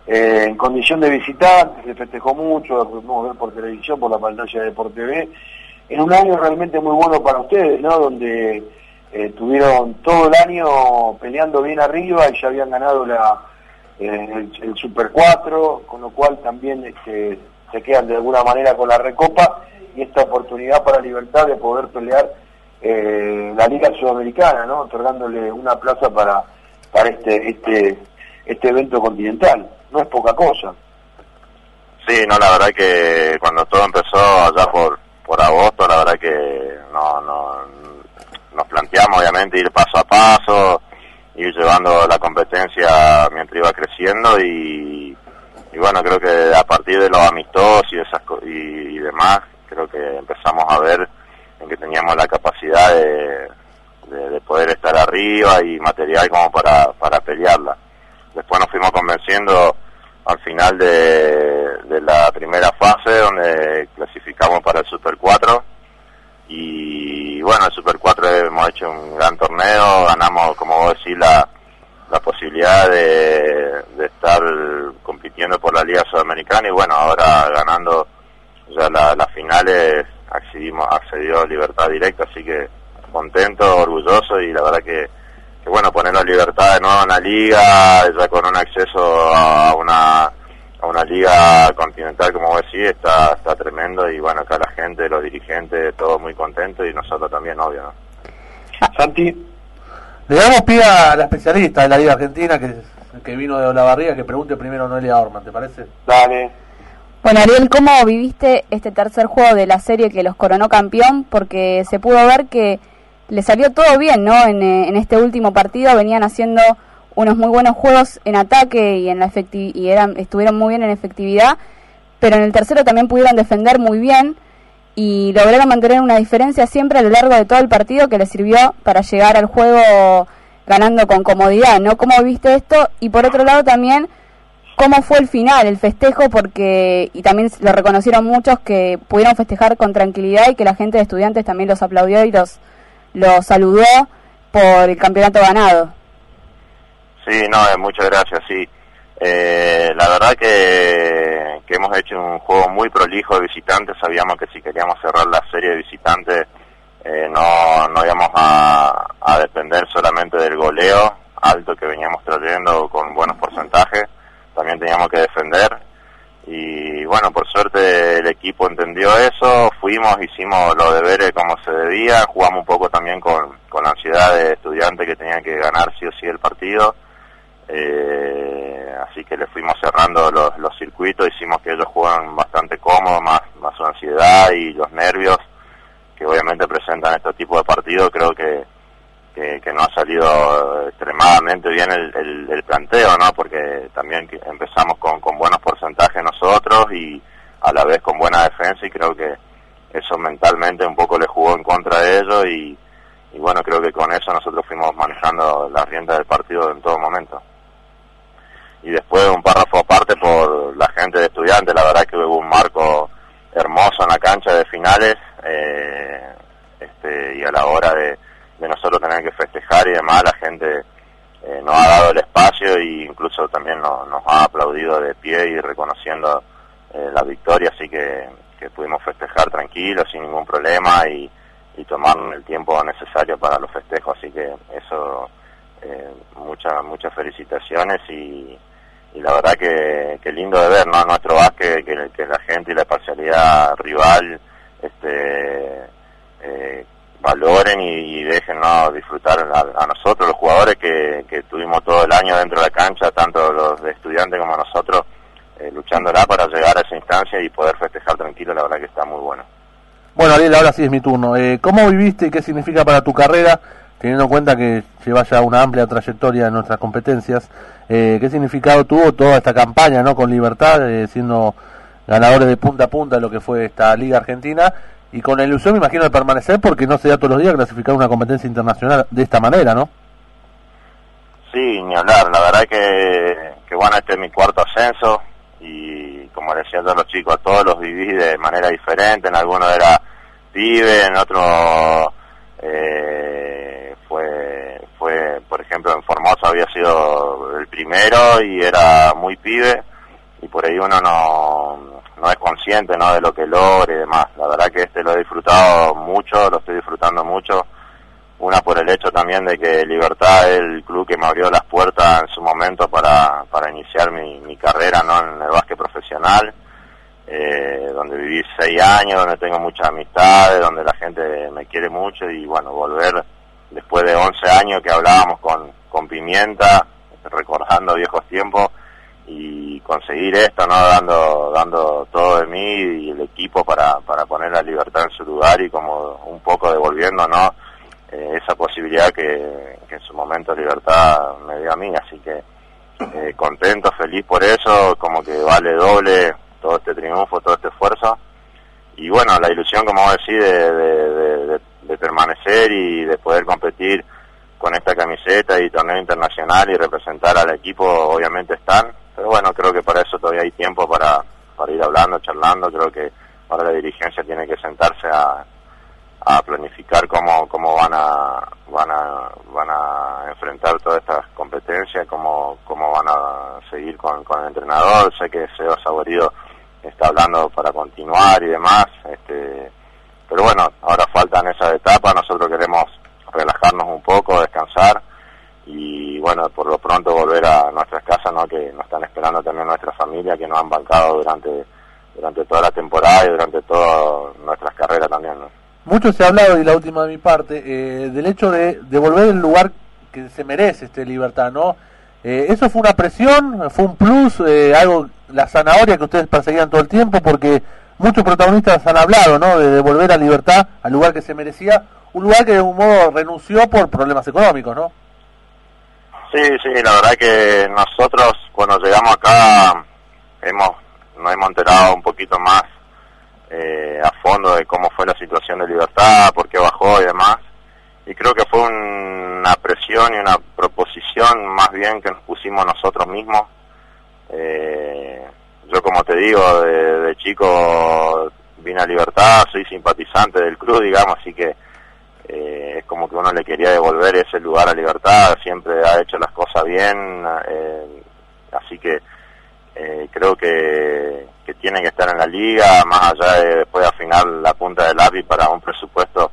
en condición de visitante, se festejó mucho, lo pudimos ver por televisión, por la pantalla de Deporte TV, en un año realmente muy bueno para ustedes, ¿no? Donde tuvieron todo el año peleando bien arriba y ya habían ganado el Super 4, con lo cual también se quedan de alguna manera con la Recopa y esta oportunidad para Libertad de poder pelear la Liga Sudamericana, ¿no? Otorgándole una plaza para este evento continental. No es poca cosa. Sí, no, la verdad que cuando todo empezó allá por agosto, la verdad que nos planteamos obviamente ir paso a paso, ir llevando la competencia mientras iba creciendo y bueno, creo que a partir de los amistosos y demás, creo que empezamos a ver en que teníamos la capacidad de poder estar arriba y material como para pelearla. Después nos fuimos convenciendo al final de la primera fase, donde clasificamos para el Super 4, y bueno, el Super 4 hemos hecho un gran torneo, ganamos, como vos decís, la posibilidad de estar compitiendo por la Liga Sudamericana, y bueno, ahora ganando ya las finales accedió Libertad directa, así que contento, orgulloso, y la verdad que bueno, poner la Libertad de nuevo en la liga, ya con un acceso a una liga continental, como vos decís, está tremendo, y bueno, acá la gente, los dirigentes, todos muy contentos, y nosotros también, obvio, ¿no? Santi. Le damos pie a la especialista de la Liga Argentina, que vino de Olavarría, que pregunte primero a Noelia Orman, ¿te parece? Dale. Bueno, Ariel, ¿cómo viviste este tercer juego de la serie que los coronó campeón? Porque se pudo ver que le salió todo bien, ¿no? En este último partido venían haciendo unos muy buenos juegos en ataque y estuvieron muy bien en efectividad, pero en el tercero también pudieron defender muy bien y lograron mantener una diferencia siempre a lo largo de todo el partido que les sirvió para llegar al juego ganando con comodidad, ¿no? ¿Cómo viste esto? Y por otro lado también, ¿cómo fue el final, el festejo? Y también lo reconocieron muchos, que pudieron festejar con tranquilidad y que la gente de Estudiantes también los aplaudió y los saludó por el campeonato ganado. Sí, no, muchas gracias, sí. La verdad que hemos hecho un juego muy prolijo de visitantes. Sabíamos que si queríamos cerrar la serie de visitantes no íbamos a depender solamente del goleo alto que veníamos trayendo con buenos porcentajes, también teníamos que defender, y bueno, por suerte el equipo entendió eso, hicimos los deberes como se debía, jugamos un poco también con la ansiedad de Estudiantes que tenían que ganar sí o sí el partido, así que le fuimos cerrando los circuitos, hicimos que ellos juegan bastante cómodos, más su ansiedad y los nervios que obviamente presentan este tipo de partidos. Creo que no ha salido extremadamente bien el planteo, ¿no? Porque también empezamos con buenos porcentajes nosotros y a la vez con buena defensa, y creo que eso mentalmente un poco le jugó en contra de ellos, y bueno, creo que con eso nosotros fuimos manejando la rienda del partido en todo momento. Y después un párrafo aparte por la gente de Estudiantes, la verdad que hubo un marco hermoso en la cancha de finales, y a la hora de nosotros tener que festejar y demás, la gente nos ha dado el espacio e incluso también nos ha aplaudido de pie y reconociendo la victoria, así que pudimos festejar tranquilos, sin ningún problema, y tomar el tiempo necesario para los festejos, así que eso, muchas felicitaciones, y la verdad que lindo de ver, ¿no? Nuestro básquet, que la gente y la parcialidad rival valoren y dejen, ¿no?, disfrutar a nosotros, los jugadores que tuvimos todo el año dentro de la cancha, tanto los de Estudiantes como nosotros, luchándola para llegar a esa instancia y poder festejar tranquilo. La verdad que está muy bueno. Bueno, Ariel, ahora sí es mi turno. ¿Cómo viviste y qué significa para tu carrera, teniendo en cuenta que llevas ya una amplia trayectoria en nuestras competencias? ¿Qué significado tuvo toda esta campaña, ¿no?, con Libertad, siendo ganadores de punta a punta de lo que fue esta Liga Argentina, y con la ilusión, me imagino, de permanecer, porque no se da todos los días clasificar una competencia internacional de esta manera, ¿no? Sí, ni hablar. La verdad que bueno, este es mi cuarto ascenso, y como decía yo a los chicos, a todos los viví de manera diferente. En algunos era pibe, en otros fue, por ejemplo, en Formosa había sido el primero y era muy pibe, por ahí uno no es consciente, ¿no?, de lo que logra y demás. La verdad que lo he disfrutado mucho, lo estoy disfrutando mucho. Una por el hecho también de que Libertad es el club que me abrió las puertas en su momento para iniciar mi carrera, ¿no?, en el básquet profesional, donde viví 6 años, donde tengo muchas amistades, donde la gente me quiere mucho, y bueno, volver después de 11 años que hablábamos con Pimienta, recordando viejos tiempos, y conseguir esto, ¿no?, dando todo de mí y el equipo para poner a Libertad en su lugar, y como un poco devolviendo, ¿no?, esa posibilidad que en su momento Libertad me dio a mí. Así que contento, feliz por eso, como que vale doble todo este triunfo, todo este esfuerzo, y bueno, la ilusión, como vos decís, de permanecer y de poder competir con esta camiseta y torneo internacional y representar al equipo, obviamente están, pero bueno, creo que para eso todavía hay tiempo para ir hablando, charlando. Creo que ahora la dirigencia tiene que sentarse a planificar cómo van a enfrentar todas estas competencias, cómo van a seguir con el entrenador. Sé que Seba Saborido está hablando para continuar y demás, pero bueno, ahora faltan esas etapas. Nosotros queremos relajarnos un poco, descansar, y bueno, por lo pronto volver a nuestras casas, ¿no?, que nos están esperando también nuestra familia, que nos han bancado durante toda la temporada y durante todas nuestras carreras también, ¿no? Mucho se ha hablado, y la última de mi parte, del hecho de devolver el lugar que se merece Libertad, ¿no? ¿Eso fue una presión, fue un plus, algo, la zanahoria que ustedes perseguían todo el tiempo? Porque muchos protagonistas han hablado, ¿no?, de devolver a Libertad al lugar que se merecía, un lugar que de algún modo renunció por problemas económicos, ¿no? Sí, la verdad que nosotros cuando llegamos acá nos hemos enterado un poquito más a fondo de cómo fue la situación de Libertad, por qué bajó y demás, y creo que fue una presión y una proposición más bien que nos pusimos nosotros mismos. Yo, como te digo, de chico vine a Libertad, soy simpatizante del club, digamos, así que es como que uno le quería devolver ese lugar a Libertad. Siempre ha hecho las cosas bien, así que creo que tienen que estar en la liga, más allá de después afinar la punta del lápiz para un presupuesto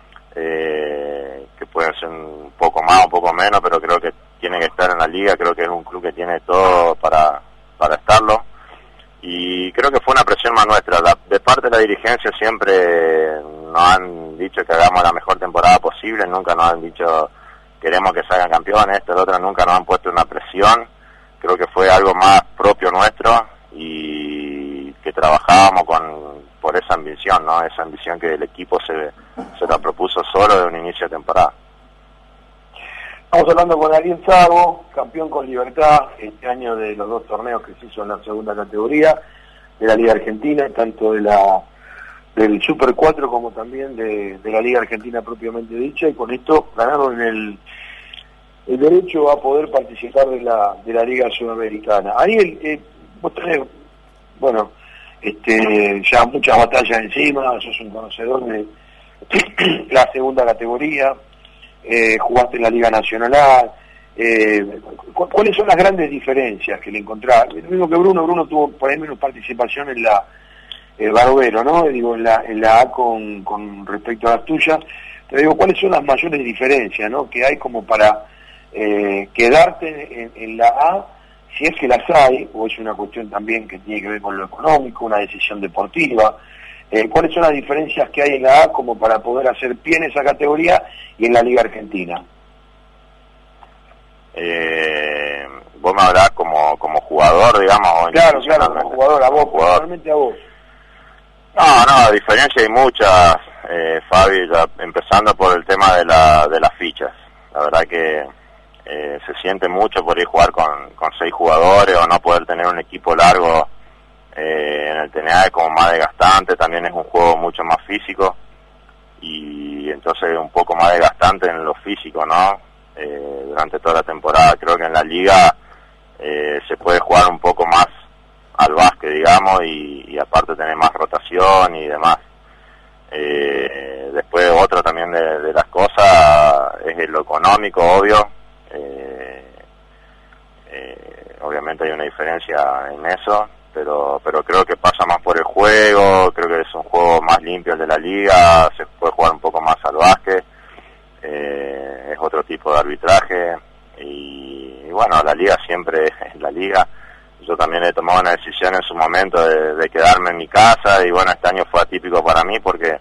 que pueden ser un poco más, un poco menos, pero creo que tienen que estar en la liga. Creo que es un club que tiene todo para estarlo, y creo que fue una presión más nuestra. De parte de la dirigencia siempre nos han dicho que hagamos la mejor temporada posible, nunca nos han dicho queremos que salgan campeones, el otro, nunca nos han puesto una presión. Creo que fue algo más propio nuestro, y que trabajábamos por esa ambición, ¿no? Esa ambición que el equipo se la propuso solo de un inicio de temporada. Estamos hablando con Ariel Sago, campeón con Libertad este año de los 2 torneos que se hizo en la segunda categoría de la Liga Argentina, tanto del Super 4 como también de la Liga Argentina propiamente dicha, y con esto ganaron el derecho a poder participar de la Liga Sudamericana. Ariel, vos tenés, bueno, ya muchas batallas encima, sos un conocedor de la segunda categoría, jugaste en la Liga Nacional A. ¿Cuáles son las grandes diferencias que le encontrás? Lo mismo que Bruno tuvo por ahí menos participación en la Barovero, ¿no? Digo, en la A con respecto a las tuyas. Te digo, ¿cuáles son las mayores diferencias, ¿no?, que hay como para quedarte en la A, si es que las hay, o es una cuestión también que tiene que ver con lo económico, una decisión deportiva? ¿Cuáles son las diferencias que hay en la A como para poder hacer pie en esa categoría y en la Liga Argentina? Vos me hablás como jugador, digamos. Claro, como jugador, a vos, personalmente a vos. No, diferencia hay muchas, Fabi, empezando por el tema de las fichas. La verdad que se siente mucho por ir a jugar con 6 jugadores, o no poder tener un equipo largo en el TNA es como más desgastante. También es un juego mucho más físico, y entonces un poco más desgastante en lo físico, ¿no? Durante toda la temporada. Creo que en la liga se puede jugar un poco más al básquet, digamos, y aparte tener más rotación y demás. Después otra también de las cosas es lo económico, obvio. Obviamente hay una diferencia en eso, pero creo que pasa más por el juego, creo que es un juego más limpio el de la liga, se puede jugar un poco más al básquet, es otro tipo de arbitraje, y bueno, la liga siempre es la liga. Yo también he tomado una decisión en su momento de quedarme en mi casa, y bueno, este año fue atípico para mí porque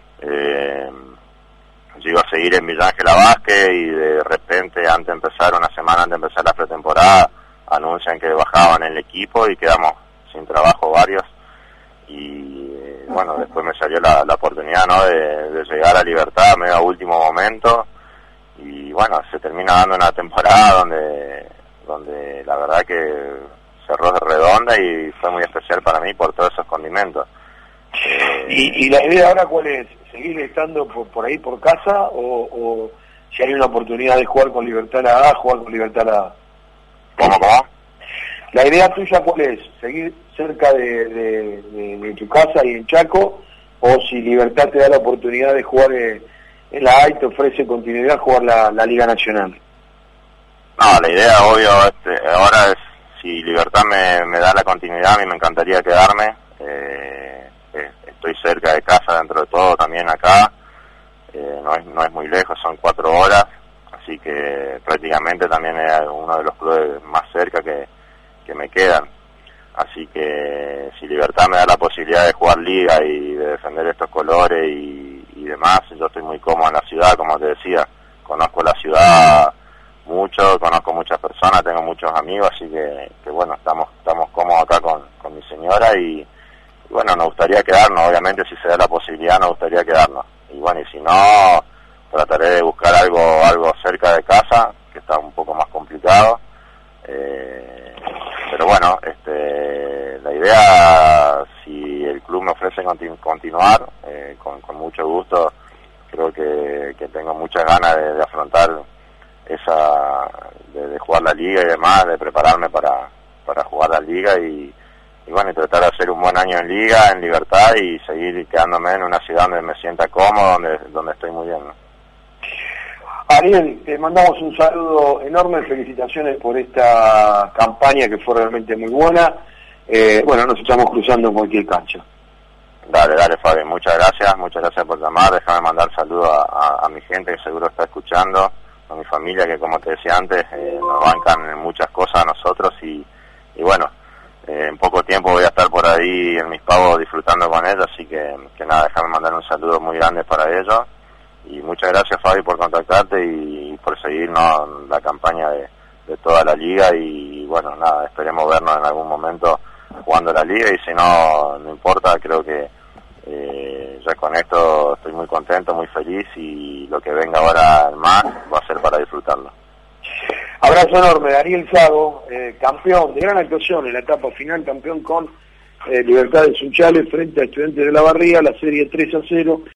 yo iba a seguir en Villa Ángela Vázquez, y de repente, una semana antes de empezar la pretemporada, anuncian que bajaban el equipo y quedamos sin trabajo varios, y bueno, después me salió la oportunidad, ¿no?, de llegar a Libertad medio a último momento, y bueno, se termina dando una temporada donde la verdad que cerró de redonda y fue muy especial para mí por todos esos condimentos. ¿Y la idea ahora cuál es? ¿Seguir estando por ahí por casa o si hay una oportunidad de jugar con Libertad la A, jugar con Libertad la A? ¿Cómo? ¿La idea tuya cuál es? ¿Seguir cerca de tu casa y en Chaco? ¿O si Libertad te da la oportunidad de jugar en la A y te ofrece continuidad, jugar la Liga Nacional? No, la idea, obvio, ahora es, si Libertad me da la continuidad, a mí me encantaría quedarme. Estoy cerca de casa dentro de todo, también acá. No es muy lejos, son 4 horas, así que prácticamente también es uno de los clubes más cerca que me quedan. Así que si Libertad me da la posibilidad de jugar liga y de defender estos colores y demás, yo estoy muy cómodo en la ciudad, como te decía. Conozco la ciudad mucho, conozco muchas personas, tengo muchos amigos, así que bueno, estamos cómodos acá con mi señora, y bueno, nos gustaría quedarnos, obviamente si se da la posibilidad nos gustaría quedarnos, y bueno, y si no, trataré de buscar algo cerca de casa, que está un poco más complicado, pero bueno, la idea, si el club me ofrece continuar, con mucho gusto. Creo que tengo muchas ganas de afrontar de jugar la liga y demás, de prepararme para jugar la liga, y bueno, y tratar de hacer un buen año en liga, en Libertad, y seguir quedándome en una ciudad donde me sienta cómodo, donde estoy muy bien, ¿no? Ariel, te mandamos un saludo enorme, felicitaciones por esta campaña que fue realmente muy buena. Bueno, nos estamos cruzando en cualquier cancha. Dale, Fabi, muchas gracias por llamar. Déjame mandar saludos a mi gente que seguro está escuchando, a mi familia que, como te decía antes, nos bancan en muchas cosas a nosotros, y bueno, en poco tiempo voy a estar por ahí en Mis Pavos disfrutando con ellos, así que nada, déjame mandar un saludo muy grande para ellos, y muchas gracias, Fabi, por contactarte y por seguirnos la campaña de toda la liga, y bueno, nada, esperemos vernos en algún momento jugando la liga, y si no importa, creo que ya con esto estoy muy contento, muy feliz, y lo que venga ahora más va a ser para disfrutarlo. Abrazo enorme, Ariel Sago, campeón de gran actuación en la etapa final, campeón con Libertad de Sunchales frente a Estudiantes de la Barría, la serie 3-0.